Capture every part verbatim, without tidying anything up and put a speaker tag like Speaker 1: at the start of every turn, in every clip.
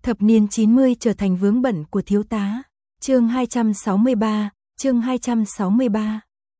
Speaker 1: Thập niên chín mươi trở thành vướng bận của thiếu tá. Chương hai trăm sáu mươi ba, chương hai trăm sáu mươi ba.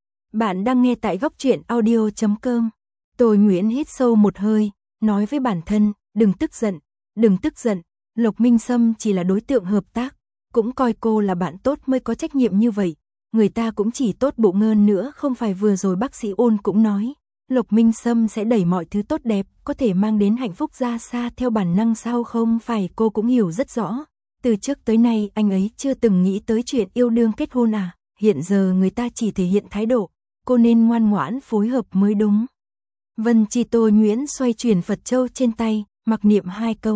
Speaker 1: Bạn đang nghe tại góc truyện audio chấm com. Tô Nguyễn hít sâu một hơi, nói với bản thân, đừng tức giận, đừng tức giận, Lộc Minh Sâm chỉ là đối tượng hợp tác, cũng coi cô là bạn tốt mới có trách nhiệm như vậy. Người ta cũng chỉ tốt bụng hơn nữa, không phải vừa rồi bác sĩ Ôn cũng nói, Lộc Minh Sâm sẽ đẩy mọi thứ tốt đẹp, có thể mang đến hạnh phúc ra xa theo bản năng sao không phải cô cũng hiểu rất rõ. Từ trước tới nay anh ấy chưa từng nghĩ tới chuyện yêu đương kết hôn à, hiện giờ người ta chỉ thể hiện thái độ, cô nên ngoan ngoãn phối hợp mới đúng. Vân Chi Tô Nguyễn xoay chuyển Phật châu trên tay, mặc niệm hai câu.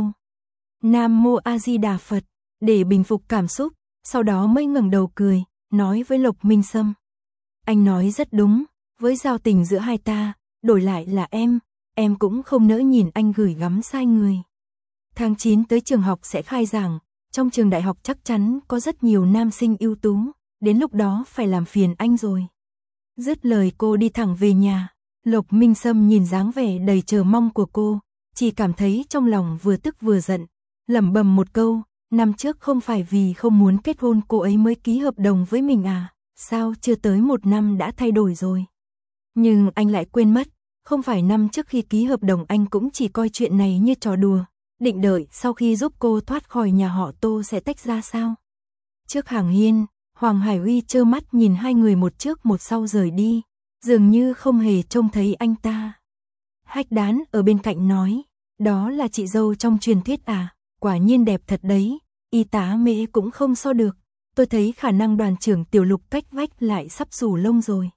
Speaker 1: Nam Mô A Di Đà Phật, để bình phục cảm xúc, sau đó mới ngẩng đầu cười, nói với Lộc Minh Sâm. Anh nói rất đúng, với giao tình giữa hai ta, đổi lại là em, em cũng không nỡ nhìn anh gửi gắm sai người. Tháng chín tới trường học sẽ khai giảng, trong trường đại học chắc chắn có rất nhiều nam sinh ưu tú, đến lúc đó phải làm phiền anh rồi. Dứt lời cô đi thẳng về nhà, Lộc Minh Sâm nhìn dáng vẻ đầy chờ mong của cô, chỉ cảm thấy trong lòng vừa tức vừa giận, lẩm bẩm một câu, năm trước không phải vì không muốn kết hôn cô ấy mới ký hợp đồng với mình à, sao chưa tới một năm đã thay đổi rồi. Nhưng anh lại quên mất, không phải năm trước khi ký hợp đồng anh cũng chỉ coi chuyện này như trò đùa, định đợi sau khi giúp cô thoát khỏi nhà họ Tô sẽ tách ra sao. Trước hàng hiên, Hoàng Hải Uy trơ mắt nhìn hai người một trước một sau rời đi, dường như không hề trông thấy anh ta. Hách Đán ở bên cạnh nói, đó là chị dâu trong truyền thuyết à, quả nhiên đẹp thật đấy, y tá Mễ cũng không so được, tôi thấy khả năng đoàn trưởng Tiểu Lục cách vách lại sắp rủ lông rồi.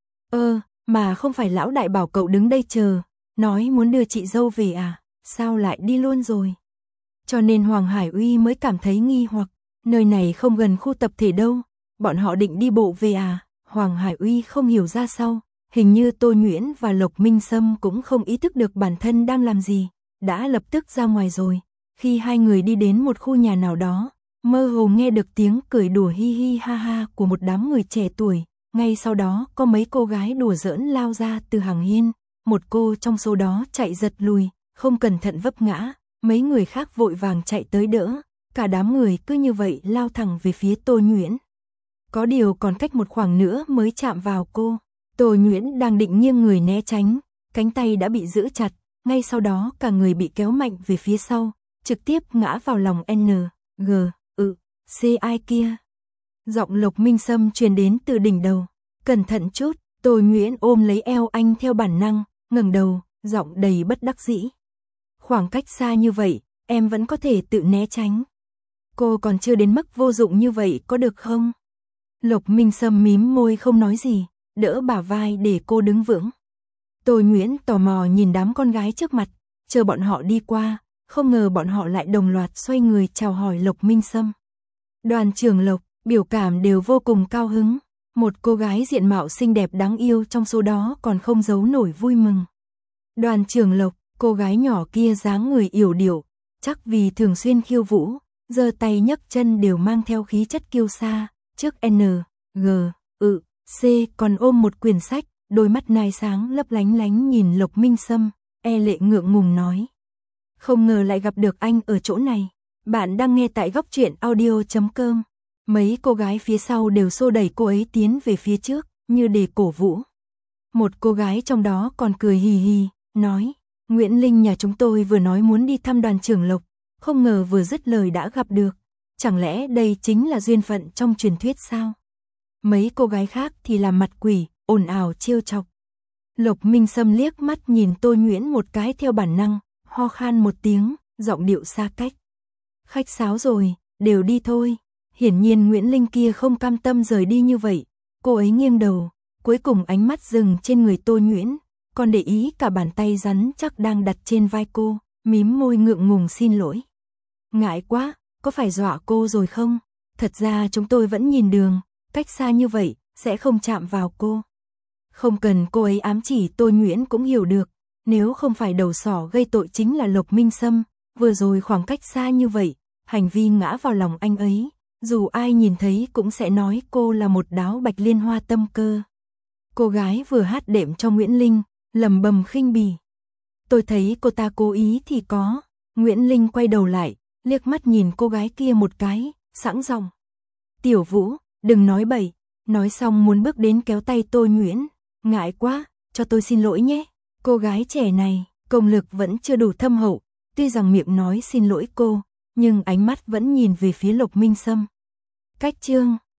Speaker 1: Ơ, mà không phải lão đại bảo cậu đứng đây chờ, nói muốn đưa chị dâu về à, sao lại đi luôn rồi. Cho nên Hoàng Hải Uy mới cảm thấy nghi hoặc, nơi này không gần khu tập thể đâu, bọn họ định đi bộ về à. Hoàng Hải Uy không hiểu ra sao, hình như Tô Nguyễn và Lộc Minh Sâm cũng không ý thức được bản thân đang làm gì, đã lập tức ra ngoài rồi. Khi hai người đi đến một khu nhà nào đó, mơ hồ nghe được tiếng cười đùa hi hi ha ha của một đám người trẻ tuổi, ngay sau đó có mấy cô gái đùa giỡn lao ra từ hàng hiên, một cô trong số đó chạy giật lùi, không cẩn thận vấp ngã, mấy người khác vội vàng chạy tới đỡ, cả đám người cứ như vậy lao thẳng về phía Tô Nguyễn. Có điều còn cách một khoảng nữa mới chạm vào cô, Tô Nguyễn đang định nghiêng người né tránh, cánh tay đã bị giữ chặt, ngay sau đó cả người bị kéo mạnh về phía sau, trực tiếp ngã vào lòng N, G, ừ, C ai kia. Giọng Lộc Minh Sâm truyền đến từ đỉnh đầu, cẩn thận chút, Tô Nguyễn ôm lấy eo anh theo bản năng, ngẩng đầu, giọng đầy bất đắc dĩ. Khoảng cách xa như vậy, em vẫn có thể tự né tránh. Cô còn chưa đến mức vô dụng như vậy có được không? Lộc Minh Sâm mím môi không nói gì, đỡ bả vai để cô đứng vững. Tô Nguyễn tò mò nhìn đám con gái trước mặt, chờ bọn họ đi qua, không ngờ bọn họ lại đồng loạt xoay người chào hỏi Lộc Minh Sâm. Đoàn trưởng Lộc, biểu cảm đều vô cùng cao hứng, một cô gái diện mạo xinh đẹp đáng yêu trong số đó còn không giấu nổi vui mừng. Đoàn trưởng Lộc, cô gái nhỏ kia dáng người yểu điệu, chắc vì thường xuyên khiêu vũ, giơ tay nhấc chân đều mang theo khí chất kiêu sa, trước N, G, ừ, C còn ôm một quyển sách, đôi mắt nai sáng lấp lánh lánh nhìn Lộc Minh Sâm, e lệ ngượng ngùng nói. Không ngờ lại gặp được anh ở chỗ này. Bạn đang nghe tại góc truyện audio chấm com. Mấy cô gái phía sau đều xô đẩy cô ấy tiến về phía trước, như để cổ vũ. Một cô gái trong đó còn cười hì hì, nói, Nguyễn Linh nhà chúng tôi vừa nói muốn đi thăm đoàn trưởng Lộc, không ngờ vừa dứt lời đã gặp được. Chẳng lẽ đây chính là duyên phận trong truyền thuyết sao? Mấy cô gái khác thì làm mặt quỷ, ồn ào trêu chọc. Lộc Minh Sâm liếc mắt nhìn Tô Nguyễn một cái theo bản năng, ho khan một tiếng, giọng điệu xa cách. Khách sáo rồi, đều đi thôi. Hiển nhiên Nguyễn Linh kia không cam tâm rời đi như vậy, cô ấy nghiêng đầu, cuối cùng ánh mắt dừng trên người Tô Nguyễn, còn để ý cả bàn tay rắn chắc đang đặt trên vai cô, mím môi ngượng ngùng xin lỗi. Ngại quá, có phải dọa cô rồi không? Thật ra chúng tôi vẫn nhìn đường, cách xa như vậy, sẽ không chạm vào cô. Không cần cô ấy ám chỉ, Tô Nguyễn cũng hiểu được, nếu không phải đầu sỏ gây tội chính là Lộc Minh Sâm, vừa rồi khoảng cách xa như vậy, hành vi ngã vào lòng anh ấy, dù ai nhìn thấy cũng sẽ nói cô là một đáo bạch liên hoa tâm cơ. Cô gái vừa hát đệm cho Nguyễn Linh, lầm bầm khinh bỉ. Tôi thấy cô ta cố ý thì có. Nguyễn Linh quay đầu lại, liếc mắt nhìn cô gái kia một cái, sẵn giọng. Tiểu Vũ, đừng nói bậy, nói xong muốn bước đến kéo tay Tôi Nguyễn. Ngại quá, cho tôi xin lỗi nhé. Cô gái trẻ này, công lực vẫn chưa đủ thâm hậu, tuy rằng miệng nói xin lỗi cô, nhưng ánh mắt vẫn nhìn về phía Lục Minh Sâm. Cách chương